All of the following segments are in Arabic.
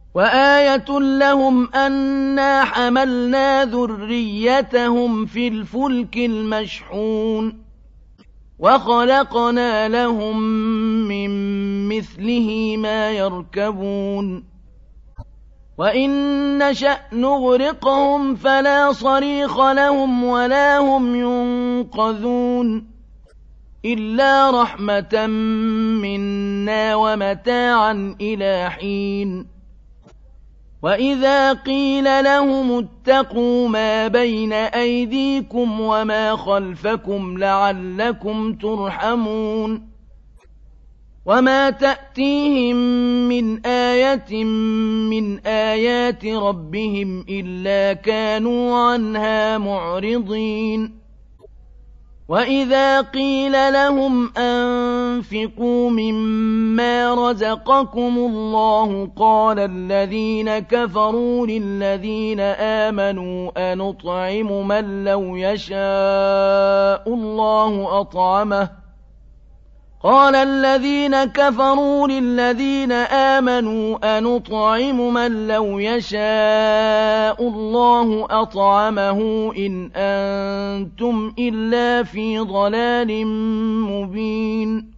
وآية لهم أنا حملنا ذريتهم في الفلك المشحون وخلقنا لهم من مثله ما يركبون وإن نشأ نغرقهم فلا صريخ لهم ولا هم ينقذون إلا رحمة منا ومتاعا إلى حين وإذا قيل لهم اتقوا ما بين أيديكم وما خلفكم لعلكم ترحمون وما تأتيهم من آية من آيات ربهم إلا كانوا عنها معرضين وإذا قيل لهم أنفقوا مما رزقكم الله قال الذين كفروا للذين آمنوا أنطعم من لو يشاء الله أطعمه قال الذين كفروا للذين آمنوا أنطعم من لو يشاء الله أطعمه إن أنتم إلا في ضلال مبين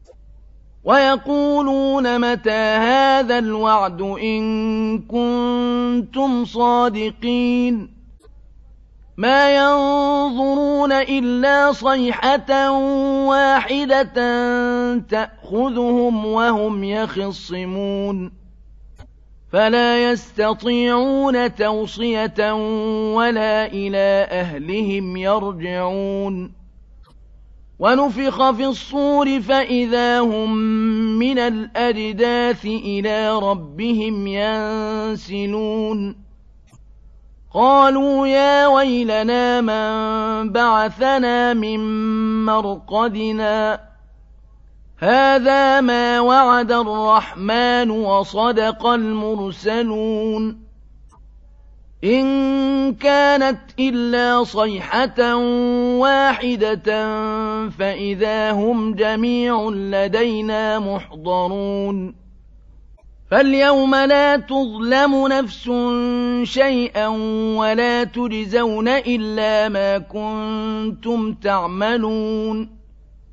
ويقولون متى هذا الوعد إن كنتم صادقين ما ينظرون إلا صيحة واحدة تأخذهم وهم يخصمون فلا يستطيعون توصية ولا إلى أهلهم يرجعون ونفخ في الصور فإذا هم من الأجداث إلى ربهم ينسلون قالوا يا ويلنا من بعثنا من مرقدنا هذا ما وعد الرحمن وصدق المرسلون إن كانت إلا صيحة واحدة فإذا هم جميع لدينا محضرون فاليوم لا تظلم نفس شيئا ولا تجزون إلا ما كنتم تعملون